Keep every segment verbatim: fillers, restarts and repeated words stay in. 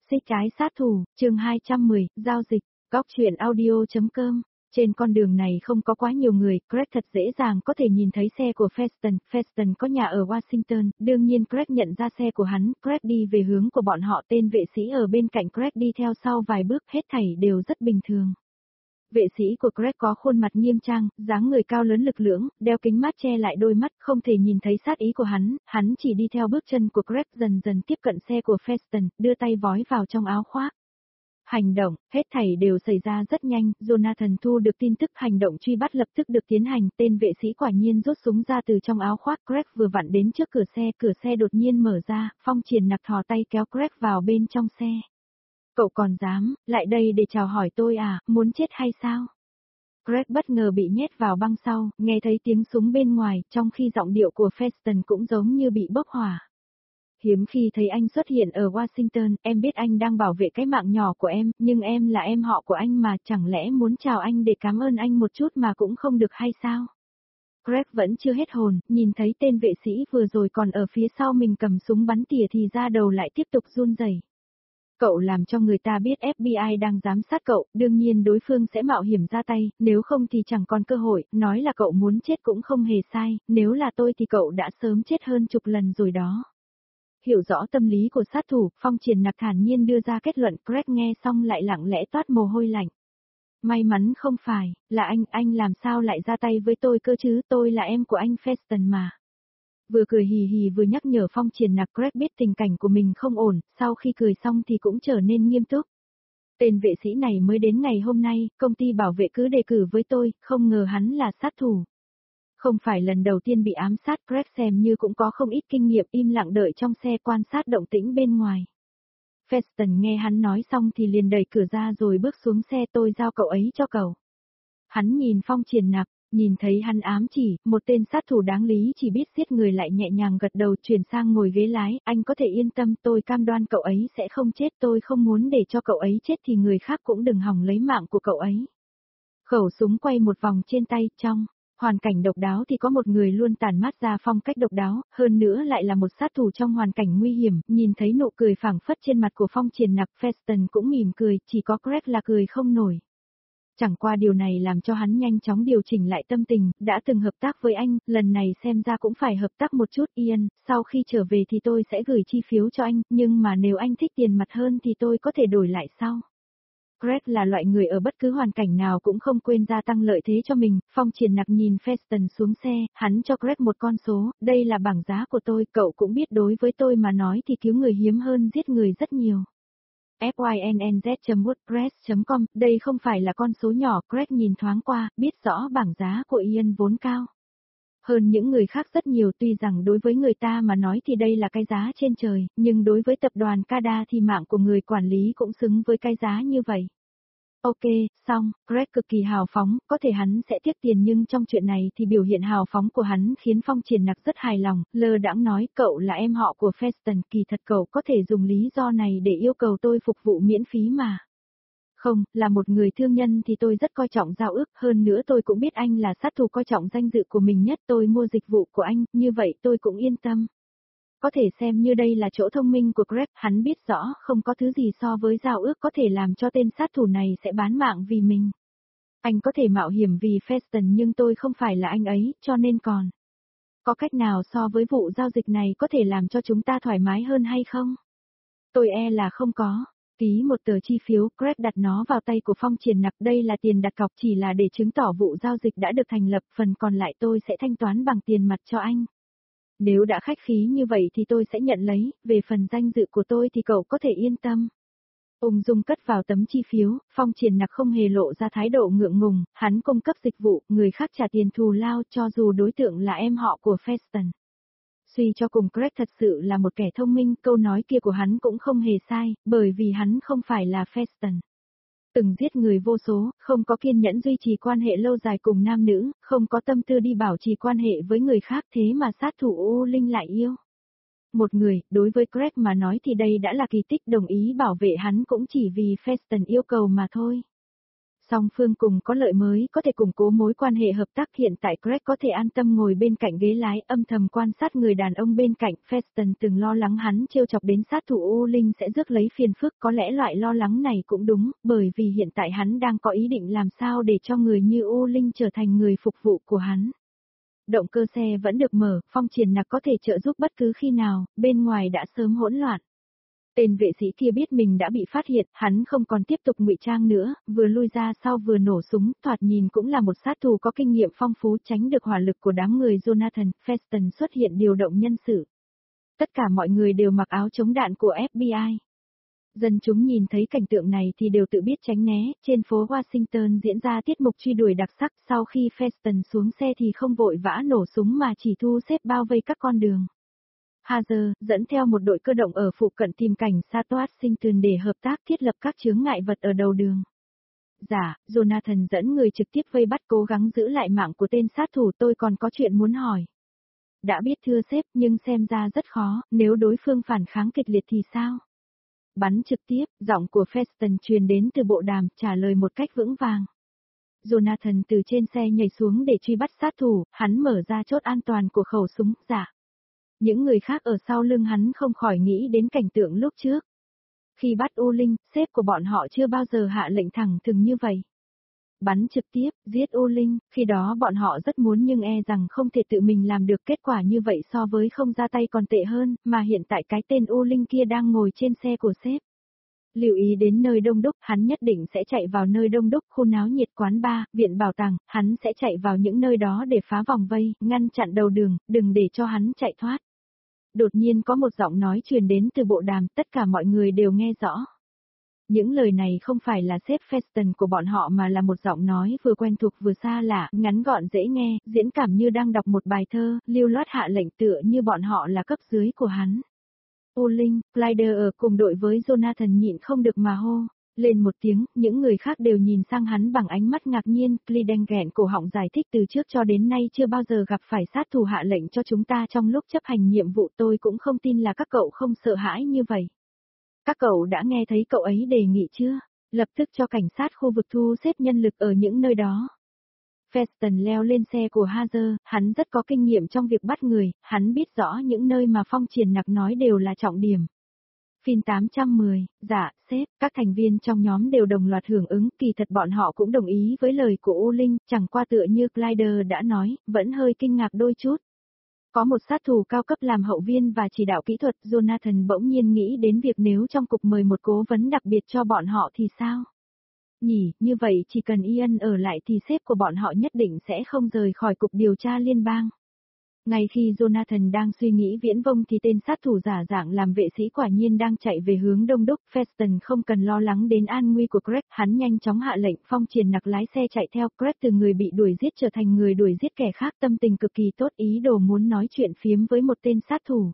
Xích trái sát thủ, chương hai trăm mười, giao dịch, góc truyện audio.com. Trên con đường này không có quá nhiều người, Greg thật dễ dàng có thể nhìn thấy xe của Feston. Feston có nhà ở Washington, đương nhiên Greg nhận ra xe của hắn, Greg đi về hướng của bọn họ, tên vệ sĩ ở bên cạnh Greg đi theo sau vài bước, hết thảy đều rất bình thường. Vệ sĩ của Greg có khuôn mặt nghiêm trang, dáng người cao lớn lực lưỡng, đeo kính mát che lại đôi mắt, không thể nhìn thấy sát ý của hắn, hắn chỉ đi theo bước chân của Greg dần dần tiếp cận xe của Feston, đưa tay vói vào trong áo khoác. Hành động, hết thảy đều xảy ra rất nhanh, Jonathan thu được tin tức hành động truy bắt lập tức được tiến hành, tên vệ sĩ quả nhiên rút súng ra từ trong áo khoác, Greg vừa vặn đến trước cửa xe, cửa xe đột nhiên mở ra, Phong Triển Nặc thò tay kéo Greg vào bên trong xe. Cậu còn dám, lại đây để chào hỏi tôi à, muốn chết hay sao? Greg bất ngờ bị nhét vào băng sau, nghe thấy tiếng súng bên ngoài, trong khi giọng điệu của Feston cũng giống như bị bốc hỏa. Hiếm khi thấy anh xuất hiện ở Washington, em biết anh đang bảo vệ cái mạng nhỏ của em, nhưng em là em họ của anh mà, chẳng lẽ muốn chào anh để cảm ơn anh một chút mà cũng không được hay sao? Greg vẫn chưa hết hồn, nhìn thấy tên vệ sĩ vừa rồi còn ở phía sau mình cầm súng bắn tỉa thì da đầu lại tiếp tục run rẩy. Cậu làm cho người ta biết ép bê i đang giám sát cậu, đương nhiên đối phương sẽ mạo hiểm ra tay, nếu không thì chẳng còn cơ hội, nói là cậu muốn chết cũng không hề sai, nếu là tôi thì cậu đã sớm chết hơn chục lần rồi đó. Hiểu rõ tâm lý của sát thủ, Phong Triển Nặc thản nhiên đưa ra kết luận, Greg nghe xong lại lặng lẽ toát mồ hôi lạnh. May mắn không phải, là anh, anh làm sao lại ra tay với tôi cơ chứ, tôi là em của anh Feston mà. Vừa cười hì hì vừa nhắc nhở Phong Triển Nặc, Greg biết tình cảnh của mình không ổn, sau khi cười xong thì cũng trở nên nghiêm túc. Tên vệ sĩ này mới đến ngày hôm nay, công ty bảo vệ cứ đề cử với tôi, không ngờ hắn là sát thủ. Không phải lần đầu tiên bị ám sát, Greg xem như cũng có không ít kinh nghiệm, im lặng đợi trong xe quan sát động tĩnh bên ngoài. Feston nghe hắn nói xong thì liền đẩy cửa ra rồi bước xuống xe, tôi giao cậu ấy cho cậu. Hắn nhìn Phong Triển Nặc, nhìn thấy hắn ám chỉ, một tên sát thủ đáng lý chỉ biết giết người lại nhẹ nhàng gật đầu chuyển sang ngồi ghế lái, anh có thể yên tâm, tôi cam đoan cậu ấy sẽ không chết, tôi không muốn để cho cậu ấy chết thì người khác cũng đừng hòng lấy mạng của cậu ấy. Khẩu súng quay một vòng trên tay, trong hoàn cảnh độc đáo thì có một người luôn tản mát ra phong cách độc đáo, hơn nữa lại là một sát thủ trong hoàn cảnh nguy hiểm, nhìn thấy nụ cười phảng phất trên mặt của Phong Triển Nặc, Feston cũng mỉm cười, chỉ có Greg là cười không nổi. Chẳng qua điều này làm cho hắn nhanh chóng điều chỉnh lại tâm tình, đã từng hợp tác với anh, lần này xem ra cũng phải hợp tác một chút, Ian, sau khi trở về thì tôi sẽ gửi chi phiếu cho anh, nhưng mà nếu anh thích tiền mặt hơn thì tôi có thể đổi lại sau. Greg là loại người ở bất cứ hoàn cảnh nào cũng không quên gia tăng lợi thế cho mình, Phong Triển Nặc nhìn Feston xuống xe, hắn cho Greg một con số, đây là bảng giá của tôi, cậu cũng biết đối với tôi mà nói thì cứu người hiếm hơn giết người rất nhiều. fynnz chấm wordpress chấm com, đây không phải là con số nhỏ, Greg nhìn thoáng qua, biết rõ bảng giá của Ian vốn cao hơn những người khác rất nhiều, tuy rằng đối với người ta mà nói thì đây là cái giá trên trời, nhưng đối với tập đoàn Cada thì mạng của người quản lý cũng xứng với cái giá như vậy. Ok, xong, Greg cực kỳ hào phóng, có thể hắn sẽ tiếc tiền nhưng trong chuyện này thì biểu hiện hào phóng của hắn khiến Phong Triển Nặc rất hài lòng, lơ đãng nói, cậu là em họ của Feston, kỳ thật cậu có thể dùng lý do này để yêu cầu tôi phục vụ miễn phí mà. Không, là một người thương nhân thì tôi rất coi trọng giao ước, hơn nữa tôi cũng biết anh là sát thủ coi trọng danh dự của mình nhất, tôi mua dịch vụ của anh, như vậy tôi cũng yên tâm. Có thể xem như đây là chỗ thông minh của Greg, hắn biết rõ không có thứ gì so với giao ước có thể làm cho tên sát thủ này sẽ bán mạng vì mình. Anh có thể mạo hiểm vì Feston nhưng tôi không phải là anh ấy, cho nên còn. Có cách nào so với vụ giao dịch này có thể làm cho chúng ta thoải mái hơn hay không? Tôi e là không có. Ký một tờ chi phiếu, Greg đặt nó vào tay của Phong Triển Nặc, đây là tiền đặt cọc chỉ là để chứng tỏ vụ giao dịch đã được thành lập, phần còn lại tôi sẽ thanh toán bằng tiền mặt cho anh. Nếu đã khách khí như vậy thì tôi sẽ nhận lấy, về phần danh dự của tôi thì cậu có thể yên tâm. Ung dung cất vào tấm chi phiếu, Phong Triển Nặc không hề lộ ra thái độ ngượng ngùng, hắn cung cấp dịch vụ, người khác trả tiền thù lao cho dù đối tượng là em họ của Feston. Suy cho cùng Greg thật sự là một kẻ thông minh, câu nói kia của hắn cũng không hề sai, bởi vì hắn không phải là Feston. Từng giết người vô số, không có kiên nhẫn duy trì quan hệ lâu dài cùng nam nữ, không có tâm tư đi bảo trì quan hệ với người khác, thế mà sát thủ U Linh lại yêu. Một người, đối với Greg mà nói thì đây đã là kỳ tích, đồng ý bảo vệ hắn cũng chỉ vì Feston yêu cầu mà thôi. Song phương cùng có lợi mới có thể củng cố mối quan hệ hợp tác. Hiện tại Greg có thể an tâm ngồi bên cạnh ghế lái, âm thầm quan sát người đàn ông bên cạnh. Feston từng lo lắng hắn trêu chọc đến sát thủ U Linh sẽ rước lấy phiền phức, có lẽ loại lo lắng này cũng đúng, bởi vì hiện tại hắn đang có ý định làm sao để cho người như U Linh trở thành người phục vụ của hắn. Động cơ xe vẫn được mở, Phong Triển Nặc có thể trợ giúp bất cứ khi nào, bên ngoài đã sớm hỗn loạn. Tên vệ sĩ kia biết mình đã bị phát hiện, hắn không còn tiếp tục ngụy trang nữa, vừa lui ra sau vừa nổ súng, thoạt nhìn cũng là một sát thủ có kinh nghiệm phong phú, tránh được hỏa lực của đám người Jonathan. Feston xuất hiện điều động nhân sự. Tất cả mọi người đều mặc áo chống đạn của ép bê i. Dân chúng nhìn thấy cảnh tượng này thì đều tự biết tránh né. Trên phố Washington diễn ra tiết mục truy đuổi đặc sắc, sau khi Feston xuống xe thì không vội vã nổ súng mà chỉ thu xếp bao vây các con đường. Hazer dẫn theo một đội cơ động ở phụ cận tìm cảnh sát Washington để hợp tác thiết lập các chướng ngại vật ở đầu đường. Dạ, Jonathan dẫn người trực tiếp vây bắt, cố gắng giữ lại mạng của tên sát thủ. Tôi còn có chuyện muốn hỏi. Đã biết thưa sếp, nhưng xem ra rất khó, nếu đối phương phản kháng kịch liệt thì sao? Bắn trực tiếp, giọng của Feston truyền đến từ bộ đàm, trả lời một cách vững vàng. Jonathan từ trên xe nhảy xuống để truy bắt sát thủ, hắn mở ra chốt an toàn của khẩu súng. Dạ. Những người khác ở sau lưng hắn không khỏi nghĩ đến cảnh tượng lúc trước. Khi bắt U Linh, sếp của bọn họ chưa bao giờ hạ lệnh thẳng thừng như vậy. Bắn trực tiếp, giết U Linh, khi đó bọn họ rất muốn nhưng e rằng không thể tự mình làm được, kết quả như vậy so với không ra tay còn tệ hơn, mà hiện tại cái tên U Linh kia đang ngồi trên xe của sếp. Lưu ý đến nơi đông đúc, hắn nhất định sẽ chạy vào nơi đông đúc, khu náo nhiệt, quán bar, viện bảo tàng, hắn sẽ chạy vào những nơi đó để phá vòng vây, ngăn chặn đầu đường, đừng để cho hắn chạy thoát. Đột nhiên có một giọng nói truyền đến từ bộ đàm, tất cả mọi người đều nghe rõ. Những lời này không phải là sếp Feston của bọn họ mà là một giọng nói vừa quen thuộc vừa xa lạ, ngắn gọn dễ nghe, diễn cảm như đang đọc một bài thơ, lưu loát hạ lệnh tựa như bọn họ là cấp dưới của hắn. U Linh, Clyde ở cùng đội với Jonathan nhịn không được mà hô lên một tiếng, những người khác đều nhìn sang hắn bằng ánh mắt ngạc nhiên. Clyde nghẹn cổ họng giải thích, từ trước cho đến nay chưa bao giờ gặp phải sát thủ hạ lệnh cho chúng ta trong lúc chấp hành nhiệm vụ, tôi cũng không tin là các cậu không sợ hãi như vậy. Các cậu đã nghe thấy cậu ấy đề nghị chưa? Lập tức cho cảnh sát khu vực thu xếp nhân lực ở những nơi đó. Feston leo lên xe của Hazer, hắn rất có kinh nghiệm trong việc bắt người, hắn biết rõ những nơi mà Phong Triển Nặc nói đều là trọng điểm. Phim tám trăm mười, dạ, sếp, các thành viên trong nhóm đều đồng loạt hưởng ứng, kỳ thật bọn họ cũng đồng ý với lời của U Linh, chẳng qua tựa như Clyde đã nói, vẫn hơi kinh ngạc đôi chút. Có một sát thủ cao cấp làm hậu viên và chỉ đạo kỹ thuật, Jonathan bỗng nhiên nghĩ đến việc nếu trong cục mời một cố vấn đặc biệt cho bọn họ thì sao? Nhỉ, như vậy chỉ cần Ian ở lại thì sếp của bọn họ nhất định sẽ không rời khỏi cục điều tra liên bang. Ngay khi Jonathan đang suy nghĩ viễn vông thì tên sát thủ giả dạng làm vệ sĩ quả nhiên đang chạy về hướng đông đúc. Feston không cần lo lắng đến an nguy của Greg, hắn nhanh chóng hạ lệnh. Phong Triển Nặc lái xe chạy theo. Greg từ người bị đuổi giết trở thành người đuổi giết kẻ khác, tâm tình cực kỳ tốt, ý đồ muốn nói chuyện phiếm với một tên sát thủ.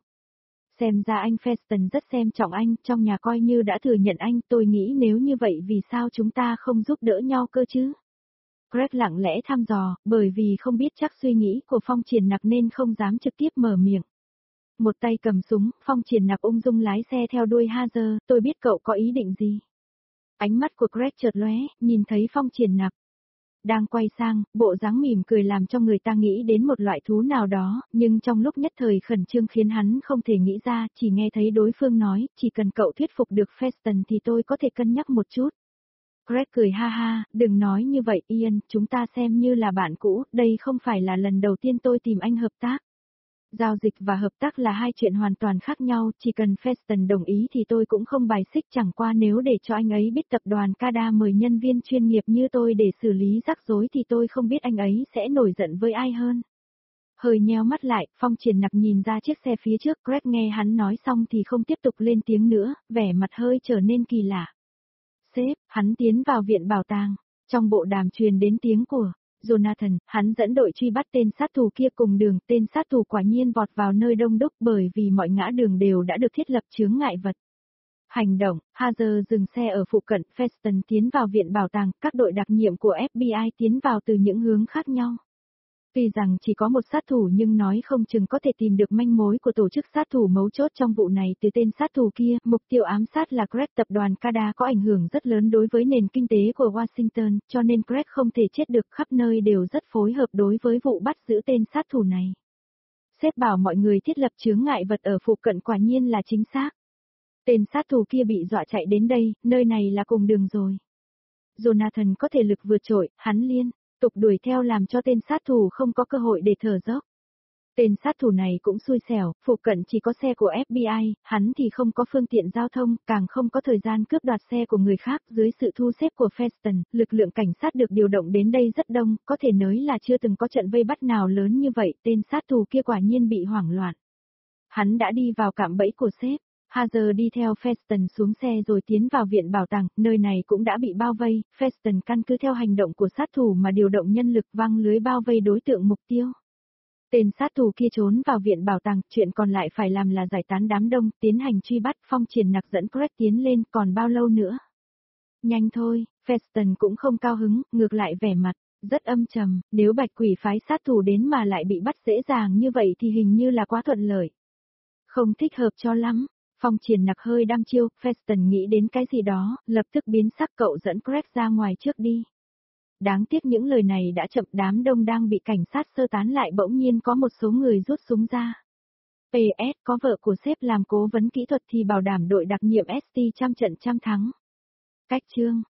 Xem ra anh Feston rất xem trọng anh, trong nhà coi như đã thừa nhận anh, tôi nghĩ nếu như vậy vì sao chúng ta không giúp đỡ nhau cơ chứ? Greg lặng lẽ thăm dò, bởi vì không biết chắc suy nghĩ của Phong Triển Nặc nên không dám trực tiếp mở miệng. Một tay cầm súng, Phong Triển Nặc ung dung lái xe theo đuôi Hazer, tôi biết cậu có ý định gì. Ánh mắt của Greg chợt lóe, nhìn thấy Phong Triển Nặc đang quay sang, bộ dáng mỉm cười làm cho người ta nghĩ đến một loại thú nào đó, nhưng trong lúc nhất thời khẩn trương khiến hắn không thể nghĩ ra, chỉ nghe thấy đối phương nói, chỉ cần cậu thuyết phục được Feston thì tôi có thể cân nhắc một chút. Greg cười ha ha, đừng nói như vậy Ian, chúng ta xem như là bạn cũ, đây không phải là lần đầu tiên tôi tìm anh hợp tác. Giao dịch và hợp tác là hai chuyện hoàn toàn khác nhau, chỉ cần Feston đồng ý thì tôi cũng không bài xích, chẳng qua nếu để cho anh ấy biết tập đoàn Cada mời nhân viên chuyên nghiệp như tôi để xử lý rắc rối thì tôi không biết anh ấy sẽ nổi giận với ai hơn. Hơi nheo mắt lại, Phong Triển Nặc nhìn ra chiếc xe phía trước, Greg nghe hắn nói xong thì không tiếp tục lên tiếng nữa, vẻ mặt hơi trở nên kỳ lạ. Sếp, hắn tiến vào viện bảo tàng, trong bộ đàm truyền đến tiếng của Jonathan, hắn dẫn đội truy bắt tên sát thủ kia cùng đường, tên sát thủ quả nhiên vọt vào nơi đông đúc bởi vì mọi ngã đường đều đã được thiết lập chướng ngại vật. Hành động, Hazer dừng xe ở phụ cận, Feston tiến vào viện bảo tàng, các đội đặc nhiệm của ép bê i tiến vào từ những hướng khác nhau. Tuy rằng chỉ có một sát thủ nhưng nói không chừng có thể tìm được manh mối của tổ chức sát thủ mấu chốt trong vụ này từ tên sát thủ kia. Mục tiêu ám sát là Craig. Tập đoàn Cada có ảnh hưởng rất lớn đối với nền kinh tế của Washington, cho nên Craig không thể chết được, khắp nơi đều rất phối hợp đối với vụ bắt giữ tên sát thủ này. Sếp bảo mọi người thiết lập chướng ngại vật ở phụ cận, quả nhiên là chính xác. Tên sát thủ kia bị dọa chạy đến đây, nơi này là cùng đường rồi. Jonathan có thể lực vượt trội, hắn liên tục đuổi theo làm cho tên sát thủ không có cơ hội để thở dốc. Tên sát thủ này cũng xui xẻo, phụ cận chỉ có xe của ép bê i, hắn thì không có phương tiện giao thông, càng không có thời gian cướp đoạt xe của người khác. Dưới sự thu xếp của Feston, lực lượng cảnh sát được điều động đến đây rất đông, có thể nói là chưa từng có trận vây bắt nào lớn như vậy. Tên sát thủ kia quả nhiên bị hoảng loạn. Hắn đã đi vào cạm bẫy của sếp. Hazer đi theo Feston xuống xe rồi tiến vào viện bảo tàng, nơi này cũng đã bị bao vây. Feston căn cứ theo hành động của sát thủ mà điều động nhân lực văng lưới bao vây đối tượng mục tiêu. Tên sát thủ kia trốn vào viện bảo tàng, chuyện còn lại phải làm là giải tán đám đông, tiến hành truy bắt. Phong Triển Nặc dẫn Craig tiến lên, còn bao lâu nữa? Nhanh thôi, Feston cũng không cao hứng, ngược lại vẻ mặt rất âm trầm, nếu Bạch Quỷ phái sát thủ đến mà lại bị bắt dễ dàng như vậy thì hình như là quá thuận lợi. Không thích hợp cho lắm. Phong Triển Nặc hơi đăm chiêu, Feston nghĩ đến cái gì đó, lập tức biến sắc, cậu dẫn Craig ra ngoài trước đi. Đáng tiếc những lời này đã chậm, đám đông đang bị cảnh sát sơ tán lại bỗng nhiên có một số người rút súng ra. pê ét có vợ của sếp làm cố vấn kỹ thuật thì bảo đảm đội đặc nhiệm ét tê trăm trận trăm thắng. Cách chương